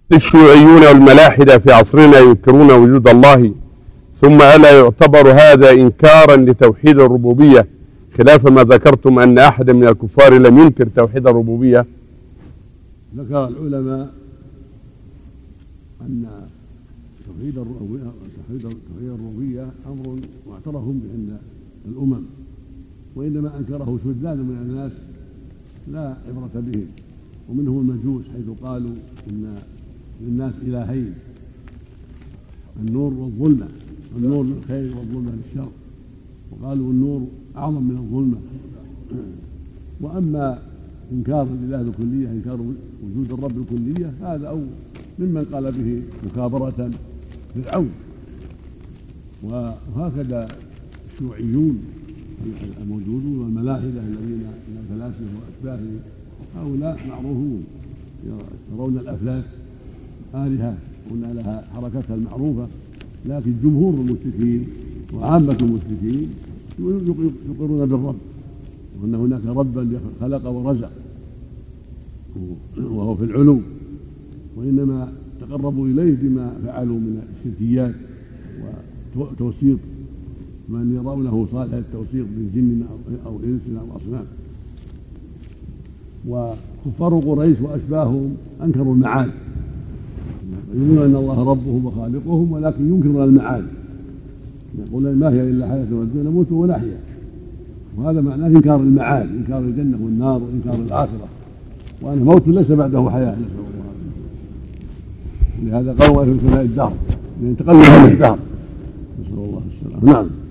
الشيوعيون والملاحدة في عصرنا ينكرون وجود الله، ثم ألا يعتبر هذا إنكارا لتوحيد الربوبية، خلاف ما ذكرتم أن أحد من الكفار لم ينكر توحيد الربوبية؟ ذكر العلماء أن توحيد الربوبية أمر معترف به عند الأمم، وإنما أنكره شذاذ من الناس لا عبرة بهم، ومنهم المجوس حيث قالوا إن للناس إلهين، النور والظلمة، النور للخير والظلمة للشر، وقالوا النور أعظم من الظلمة. وأما إنكار الإله بالكلية، إنكار وجود الرب بالكلية، هذا أو ممن قال به مكابرة فرعون. وهكذا الشيوعيون الموجودون والملاحدة الذين من الفلاسفة وأشباههم، هؤلاء معروفون يرون الأفلاك آلهة قلنا لها حركتها المعروفة، لكن جمهور المشركين وعامة المشركين يقرون بالرب، وأن هناك ربا خلق ورزق وهو في العلو، وإنما تقربوا إليه بما فعلوا من الشركيات وتوسيط من يرونه صالح التوسيط من جن أو إنس أو أصنام. وكفار قريش وأشباههم أنكروا المعاد، يقولون أن الله ربهم وخالقهم، ولكن ينكرون المعاد، يقولون ما هي إلا حياتنا الدنيا نموت ونحيا، وهذا معناه إنكار المعاد، إنكار الجنة والنار وإنكار الآخرة، وأن موت ليس بعده حياة، نسأل الله. لهذا قالوا في سماء الدهر، يعني تقلب هذا الدهر، نسأل الله السلامة. نعم.